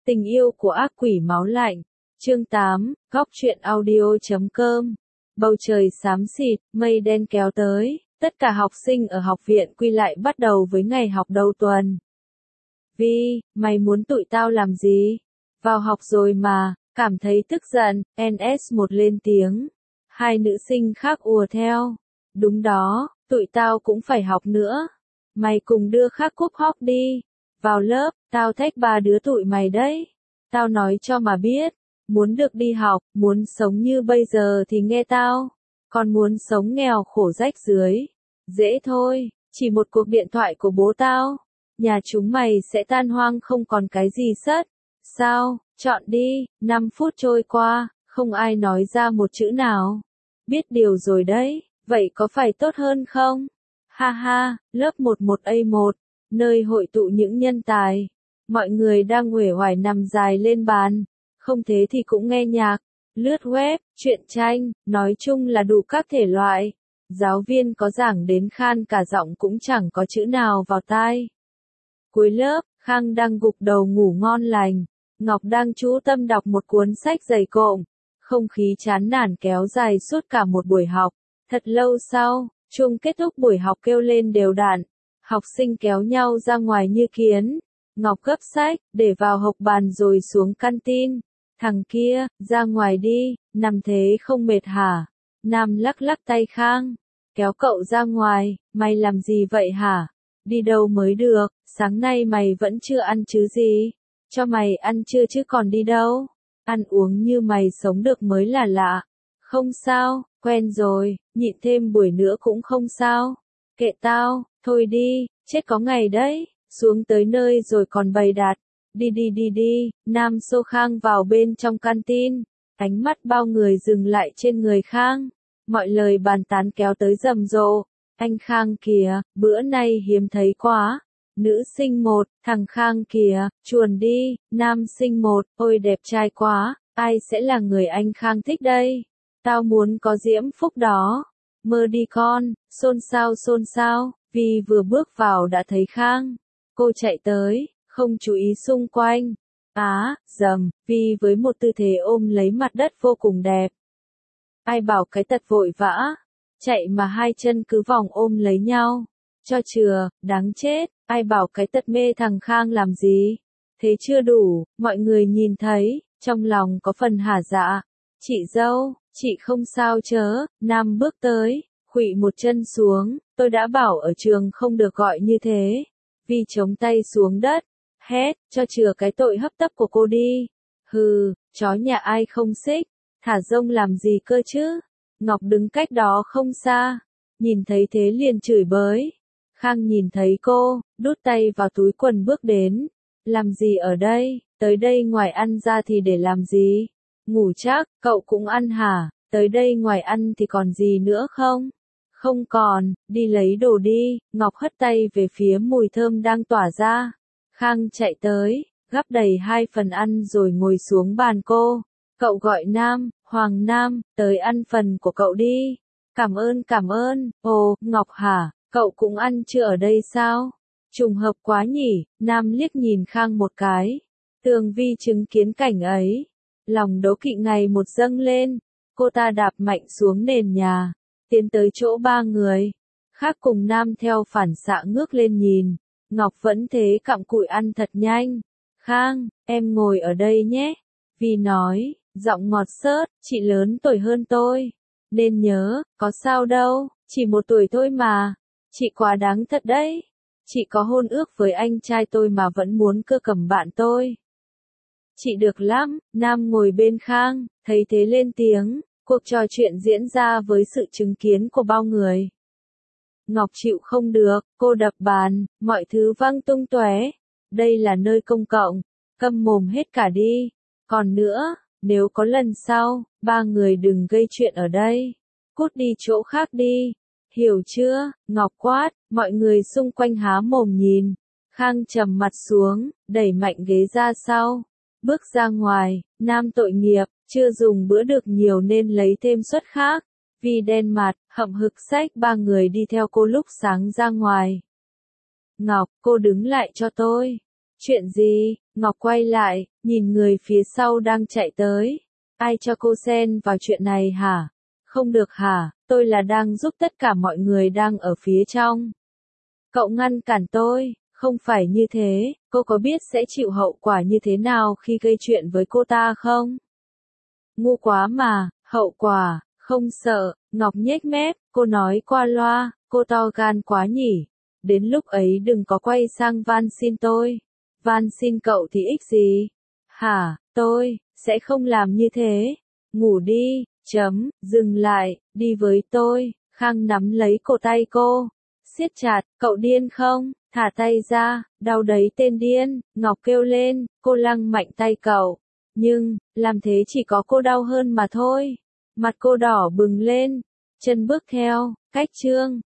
Tình yêu của ác quỷ máu lạnh. Chương 8, góc truyện audio.com. Bầu trời xám xịt, mây đen kéo tới, tất cả học sinh ở học viện Quy lại bắt đầu với ngày học đầu tuần. Vi, mày muốn tụi tao làm gì? Vào học rồi mà, cảm thấy tức giận, NS1 lên tiếng. Hai nữ sinh khác ùa theo. Đúng đó, tụi tao cũng phải học nữa. Mày cùng đưa Khắc Cúp Hóc đi. Vào lớp, tao thách ba đứa tụi mày đấy. Tao nói cho mà biết, muốn được đi học, muốn sống như bây giờ thì nghe tao. Còn muốn sống nghèo khổ rách dưới. Dễ thôi, chỉ một cuộc điện thoại của bố tao. Nhà chúng mày sẽ tan hoang không còn cái gì sất. Sao, chọn đi, 5 phút trôi qua, không ai nói ra một chữ nào. Biết điều rồi đấy, vậy có phải tốt hơn không? Ha ha, lớp 11A1, nơi hội tụ những nhân tài. Mọi người đang uể oải nằm dài lên bàn, không thế thì cũng nghe nhạc, lướt web, truyện tranh, nói chung là đủ các thể loại. Giáo viên có giảng đến khan cả giọng cũng chẳng có chữ nào vào tai. Cuối lớp, Khang đang gục đầu ngủ ngon lành, Ngọc đang chú tâm đọc một cuốn sách dày cộm. Không khí chán nản kéo dài suốt cả một buổi học. Thật lâu sau, chuông kết thúc buổi học kêu lên đều đặn. Học sinh kéo nhau ra ngoài như kiến. Ngọc gấp sách, để vào hộc bàn rồi xuống canteen. Thằng kia, ra ngoài đi, nằm thế không mệt hả? Nam lắc lắc tay Khang. Kéo cậu ra ngoài, mày làm gì vậy hả? Đi đâu mới được, sáng nay mày vẫn chưa ăn chứ gì? Cho mày ăn chưa chứ còn đi đâu? Ăn uống như mày sống được mới là lạ. Không sao, quen rồi, nhịn thêm buổi nữa cũng không sao. Kệ tao, thôi đi, chết có ngày đấy. Xuống tới nơi rồi còn bày đặt. Đi, Nam xô Khang vào bên trong canteen. Ánh mắt bao người dừng lại trên người Khang. Mọi lời bàn tán kéo tới rầm rộ. Anh Khang kìa, bữa nay hiếm thấy quá. Nữ sinh 1, thằng Khang kìa, chuồn đi. Nam sinh 1, ôi đẹp trai quá, ai sẽ là người anh Khang thích đây? Tao muốn có diễm phúc đó. Mơ đi con, xôn xao, vì vừa bước vào đã thấy Khang. Cô chạy tới, không chú ý xung quanh. Dầm, vì với một tư thế ôm lấy mặt đất vô cùng đẹp. Ai bảo cái tật vội vã, chạy mà hai chân cứ vòng ôm lấy nhau. Cho chừa, đáng chết, ai bảo cái tật mê thằng Khang làm gì. Thế chưa đủ, mọi người nhìn thấy, trong lòng có phần hả dạ. Chị dâu, chị không sao chớ, Nam bước tới, khuỵu một chân xuống, tôi đã bảo ở trường không được gọi như thế. Vi chống tay xuống đất, hét, cho chừa cái tội hấp tấp của cô đi. Hừ, chó nhà ai không xích, thả rông làm gì cơ chứ? Ngọc đứng cách đó không xa, nhìn thấy thế liền chửi bới. Khang nhìn thấy cô, đút tay vào túi quần bước đến. Làm gì ở đây, tới đây ngoài ăn ra thì để làm gì? Ngủ chắc, cậu cũng ăn hả? Tới đây ngoài ăn thì còn gì nữa không? Không còn, đi lấy đồ đi. Ngọc hất tay về phía mùi thơm đang tỏa ra. Khang chạy tới, gắp đầy 2 phần ăn rồi ngồi xuống bàn cô. Cậu gọi Nam, Hoàng Nam, tới ăn phần của cậu đi. Cảm ơn, ồ, Ngọc hả, cậu cũng ăn chưa ở đây sao? Trùng hợp quá nhỉ, Nam liếc nhìn Khang một cái. Tường Vi chứng kiến cảnh ấy. Lòng đố kỵ ngày một dâng lên. Cô ta đạp mạnh xuống nền nhà. Tiến tới chỗ ba người. Khác cùng Nam theo phản xạ ngước lên nhìn. Ngọc vẫn thế cặm cụi ăn thật nhanh. Khang, em ngồi ở đây nhé. Vi nói, giọng ngọt xớt, chị lớn tuổi hơn tôi. Nên nhớ, có sao đâu, chỉ 1 tuổi thôi mà. Chị quá đáng thật đấy. Chị có hôn ước với anh trai tôi mà vẫn muốn cưa cầm bạn tôi. Chị được lắm, Nam ngồi bên Khang, thấy thế lên tiếng. Cuộc trò chuyện diễn ra với sự chứng kiến của bao người. Ngọc chịu không được, cô đập bàn, mọi thứ văng tung tóe. Đây là nơi công cộng, câm mồm hết cả đi. Còn nữa, nếu có lần sau, ba người đừng gây chuyện ở đây. Cút đi chỗ khác đi. Hiểu chưa? Ngọc quát, mọi người xung quanh há mồm nhìn. Khang trầm mặt xuống, đẩy mạnh ghế ra sau. Bước ra ngoài, Nam tội nghiệp, chưa dùng bữa được nhiều nên lấy thêm suất khác. Vi đen mặt, hậm hực xách ba người đi theo cô lúc sáng ra ngoài. Ngọc, cô đứng lại cho tôi. Chuyện gì? Ngọc quay lại, nhìn người phía sau đang chạy tới. Ai cho cô xen vào chuyện này hả? Không được hả? Tôi là đang giúp tất cả mọi người đang ở phía trong. Cậu ngăn cản tôi, không phải như thế, cô có biết sẽ chịu hậu quả như thế nào khi gây chuyện với cô ta không? Ngu quá mà, hậu quả, không sợ, Ngọc nhếch mép, cô nói qua loa, cô to gan quá nhỉ. Đến lúc ấy đừng có quay sang van xin tôi. Van xin cậu thì ích gì? Hả, tôi, sẽ không làm như thế. Ngủ đi, dừng lại, đi với tôi. Khang nắm lấy cổ tay cô. Siết chặt, cậu điên không? Thả tay ra, đau đấy tên điên. Ngọc kêu lên, cô lăng mạnh tay cậu. Nhưng, làm thế chỉ có cô đau hơn mà thôi. Mặt cô đỏ bừng lên. Chân bước theo, cách Trương.